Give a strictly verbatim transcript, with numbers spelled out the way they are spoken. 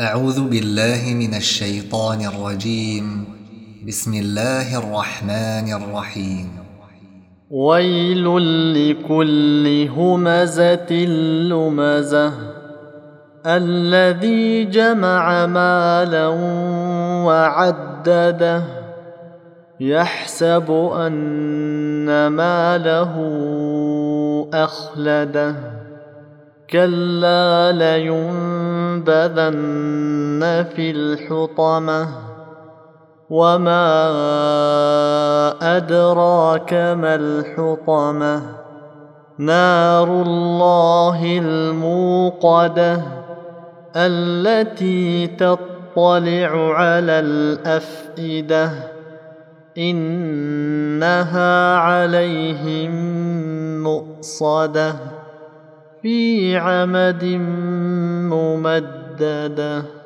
أعوذ بالله من الشيطان الرجيم. بسم الله الرحمن الرحيم. ويل لكل همزة لمزة الذي جمع مالا وعدده يحسب أن ماله أخلده كلا لينبذن في الحطمة وما أدراك ما الحطمة نار الله الموقدة التي تطلع على الأفئدة إنها عليهم مؤصدة في عمد ممددة.